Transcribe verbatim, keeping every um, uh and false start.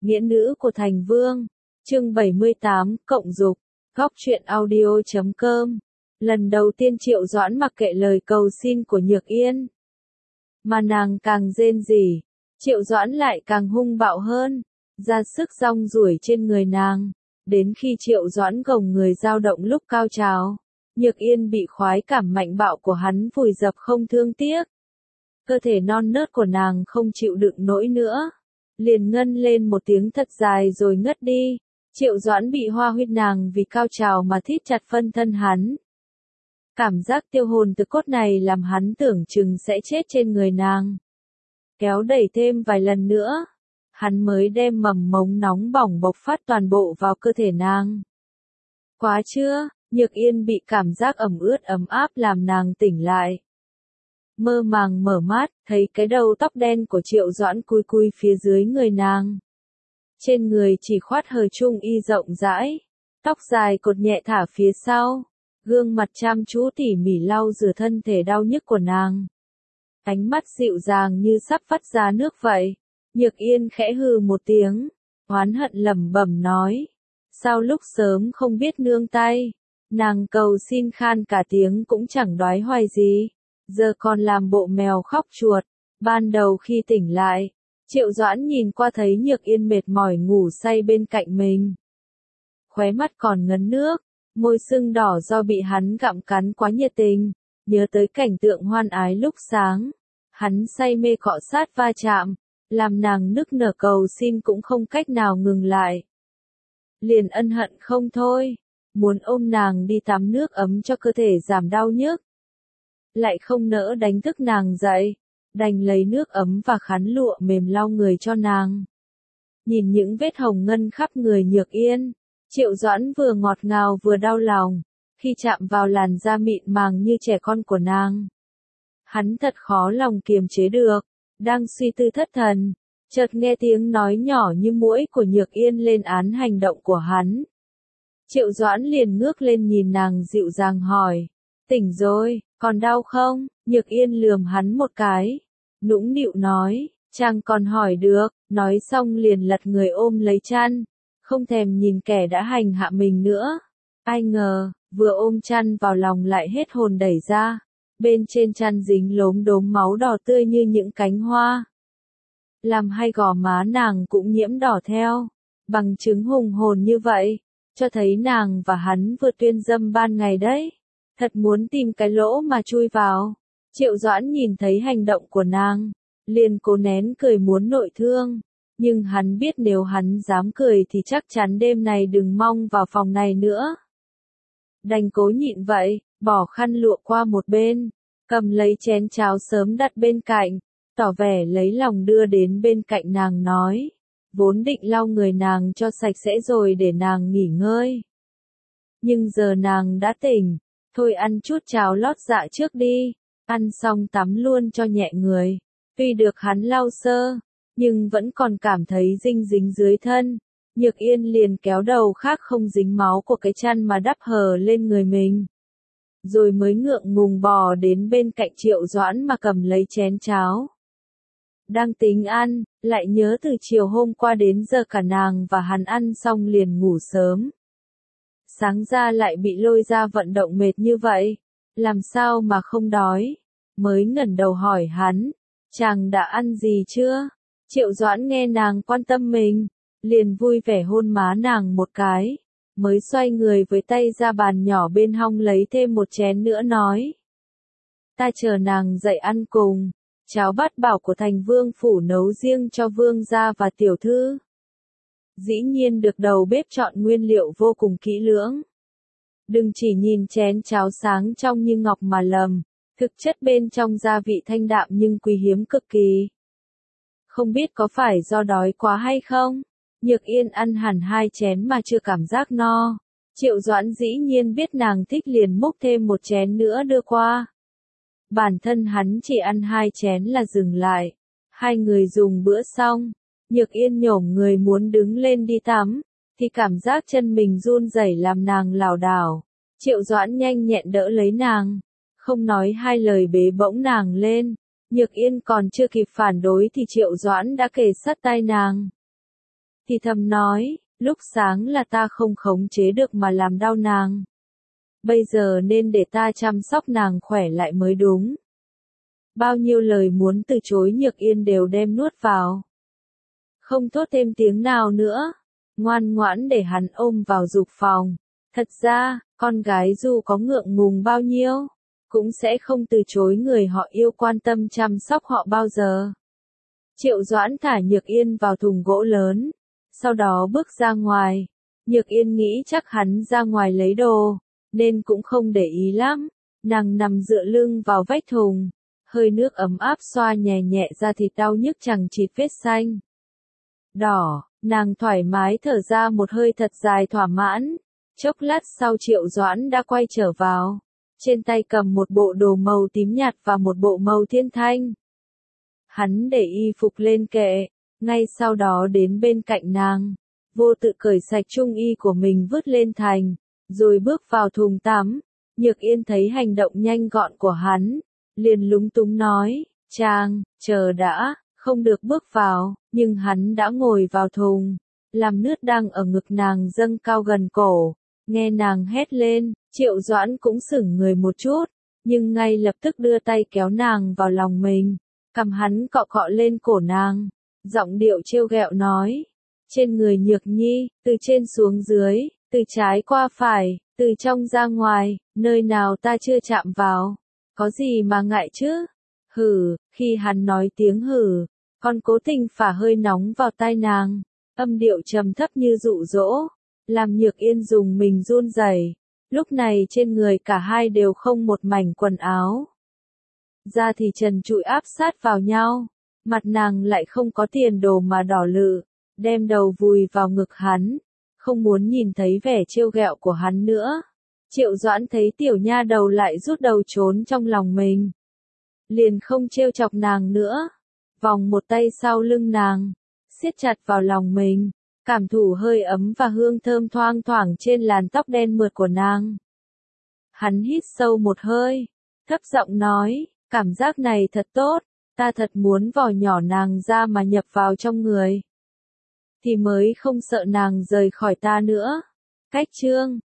Nghĩa nữ của thành vương. Chương bảy mươi tám, cộng dục. Góc truyện audio chấm com. Lần đầu tiên Triệu Doãn mặc kệ lời cầu xin của Nhược Yên. Mà nàng càng rên rỉ, Triệu Doãn lại càng hung bạo hơn, ra sức rong ruổi trên người nàng. Đến khi Triệu Doãn gồng người dao động lúc cao trào, Nhược Yên bị khoái cảm mạnh bạo của hắn vùi dập không thương tiếc. Cơ thể non nớt của nàng không chịu đựng nổi nữa, liền ngân lên một tiếng thật dài rồi ngất đi. Triệu Doãn bị hoa huyết nàng vì cao trào mà thít chặt phân thân hắn. Cảm giác tiêu hồn từ cốt này làm hắn tưởng chừng sẽ chết trên người nàng. Kéo đẩy thêm vài lần nữa, hắn mới đem mầm mống nóng bỏng bộc phát toàn bộ vào cơ thể nàng. Quá chưa, Nhược Yên bị cảm giác ẩm ướt ấm áp làm nàng tỉnh lại. Mơ màng mở mắt, thấy cái đầu tóc đen của Triệu Doãn cúi cúi phía dưới người nàng. Trên người chỉ khoát hờ trung y rộng rãi, tóc dài cột nhẹ thả phía sau, gương mặt chăm chú tỉ mỉ lau rửa thân thể đau nhức của nàng. Ánh mắt dịu dàng như sắp vắt ra nước vậy. Nhược Yên khẽ hừ một tiếng, oán hận lẩm bẩm nói, sao lúc sớm không biết nương tay, nàng cầu xin khan cả tiếng cũng chẳng đoái hoài gì, giờ còn làm bộ mèo khóc chuột. Ban đầu khi tỉnh lại, Triệu Doãn nhìn qua thấy Nhược Yên mệt mỏi ngủ say bên cạnh mình. Khóe mắt còn ngấn nước, môi sưng đỏ do bị hắn gặm cắn quá nhiệt tình, nhớ tới cảnh tượng hoan ái lúc sáng. Hắn say mê cọ sát va chạm, làm nàng nức nở cầu xin cũng không cách nào ngừng lại. Liền ân hận không thôi, muốn ôm nàng đi tắm nước ấm cho cơ thể giảm đau nhức. Lại không nỡ đánh thức nàng dậy, đành lấy nước ấm và khăn lụa mềm lau người cho nàng. Nhìn những vết hồng ngân khắp người Nhược Yên, Triệu Doãn vừa ngọt ngào vừa đau lòng, khi chạm vào làn da mịn màng như trẻ con của nàng. Hắn thật khó lòng kiềm chế được, đang suy tư thất thần, chợt nghe tiếng nói nhỏ như muỗi của Nhược Yên lên án hành động của hắn. Triệu Doãn liền ngước lên nhìn nàng dịu dàng hỏi, tỉnh rồi, còn đau không? Nhược Yên lườm hắn một cái, nũng nịu nói, chàng còn hỏi được, nói xong liền lật người ôm lấy chăn, không thèm nhìn kẻ đã hành hạ mình nữa. Ai ngờ, vừa ôm chăn vào lòng lại hết hồn đẩy ra, bên trên chăn dính lốm đốm máu đỏ tươi như những cánh hoa. Làm hai gò má nàng cũng nhiễm đỏ theo, bằng chứng hùng hồn như vậy, cho thấy nàng và hắn vừa tuyên dâm ban ngày đấy. Thật muốn tìm cái lỗ mà chui vào. Triệu Doãn nhìn thấy hành động của nàng, liền cố nén cười muốn nội thương, nhưng hắn biết nếu hắn dám cười thì chắc chắn đêm này đừng mong vào phòng này nữa. Đành cố nhịn vậy, bỏ khăn lụa qua một bên, cầm lấy chén cháo sớm đặt bên cạnh, tỏ vẻ lấy lòng đưa đến bên cạnh nàng nói, vốn định lau người nàng cho sạch sẽ rồi để nàng nghỉ ngơi. Nhưng giờ nàng đã tỉnh, thôi ăn chút cháo lót dạ trước đi, ăn xong tắm luôn cho nhẹ người. Tuy được hắn lau sơ, nhưng vẫn còn cảm thấy dinh dính dưới thân. Nhược Yên liền kéo đầu khác không dính máu của cái chăn mà đắp hờ lên người mình. Rồi mới ngượng ngùng bò đến bên cạnh Triệu Doãn mà cầm lấy chén cháo. Đang tính ăn, lại nhớ từ chiều hôm qua đến giờ cả nàng và hắn ăn xong liền ngủ sớm. Sáng ra lại bị lôi ra vận động mệt như vậy, làm sao mà không đói, mới ngẩng đầu hỏi hắn, chàng đã ăn gì chưa? Triệu Doãn nghe nàng quan tâm mình, liền vui vẻ hôn má nàng một cái, mới xoay người với tay ra bàn nhỏ bên hông lấy thêm một chén nữa nói. Ta chờ nàng dậy ăn cùng, cháo bát bảo của thành vương phủ nấu riêng cho vương gia và tiểu thư. Dĩ nhiên được đầu bếp chọn nguyên liệu vô cùng kỹ lưỡng. Đừng chỉ nhìn chén cháo sáng trong như ngọc mà lầm, thực chất bên trong gia vị thanh đạm nhưng quý hiếm cực kỳ. Không biết có phải do đói quá hay không? Nhược Yên ăn hẳn hai chén mà chưa cảm giác no. Triệu Doãn dĩ nhiên biết nàng thích liền múc thêm một chén nữa đưa qua. Bản thân hắn chỉ ăn hai chén là dừng lại. Hai người dùng bữa xong. Nhược Yên nhổm người muốn đứng lên đi tắm, thì cảm giác chân mình run rẩy làm nàng lảo đảo. Triệu Doãn nhanh nhẹn đỡ lấy nàng, không nói hai lời bế bỗng nàng lên. Nhược Yên còn chưa kịp phản đối thì Triệu Doãn đã kề sát tai nàng. thì thầm nói, lúc sáng là ta không khống chế được mà làm đau nàng. Bây giờ nên để ta chăm sóc nàng khỏe lại mới đúng. Bao nhiêu lời muốn từ chối Nhược Yên đều đem nuốt vào. Không thốt thêm tiếng nào nữa, ngoan ngoãn để hắn ôm vào dục phòng. Thật ra, con gái dù có ngượng ngùng bao nhiêu, cũng sẽ không từ chối người họ yêu quan tâm chăm sóc họ bao giờ. Triệu Doãn thả Nhược Yên vào thùng gỗ lớn, sau đó bước ra ngoài. Nhược Yên nghĩ chắc hắn ra ngoài lấy đồ, nên cũng không để ý lắm. Nàng nằm dựa lưng vào vách thùng, hơi nước ấm áp xoa nhẹ nhẹ da thịt đau nhức chằng chịt vết xanh đỏ, nàng thoải mái thở ra một hơi thật dài thỏa mãn. Chốc lát sau Triệu Doãn đã quay trở vào, trên tay cầm một bộ đồ màu tím nhạt và một bộ màu thiên thanh. Hắn để y phục lên kệ, ngay sau đó đến bên cạnh nàng, vô tự cởi sạch trung y của mình vứt lên thành, rồi bước vào thùng tắm. Nhược Yên thấy hành động nhanh gọn của hắn, liền lúng túng nói, chàng, chờ đã, không được bước vào, nhưng hắn đã ngồi vào thùng, làm nước đang ở ngực nàng dâng cao gần cổ. Nghe nàng hét lên, Triệu Doãn cũng sững người một chút, nhưng ngay lập tức đưa tay kéo nàng vào lòng mình, cầm hắn cọ cọ lên cổ nàng, giọng điệu trêu ghẹo nói, trên người Nhược Nhi, từ trên xuống dưới, từ trái qua phải, từ trong ra ngoài, nơi nào ta chưa chạm vào, có gì mà ngại chứ? Hử, khi hắn nói tiếng hử, còn cố tình phả hơi nóng vào tai nàng, âm điệu trầm thấp như dụ dỗ, làm Nhược Yên dùng mình run rẩy. Lúc này trên người cả hai đều không một mảnh quần áo. Da thì trần trụi áp sát vào nhau, mặt nàng lại không có tiền đồ mà đỏ lự, đem đầu vùi vào ngực hắn, không muốn nhìn thấy vẻ trêu ghẹo của hắn nữa. Triệu Doãn thấy tiểu nha đầu lại rút đầu trốn trong lòng mình, liền không trêu chọc nàng nữa, vòng một tay sau lưng nàng, siết chặt vào lòng mình, cảm thụ hơi ấm và hương thơm thoang thoảng trên làn tóc đen mượt của nàng. Hắn hít sâu một hơi, thấp giọng nói, cảm giác này thật tốt, ta thật muốn vò nhỏ nàng ra mà nhập vào trong người, thì mới không sợ nàng rời khỏi ta nữa. Cách chương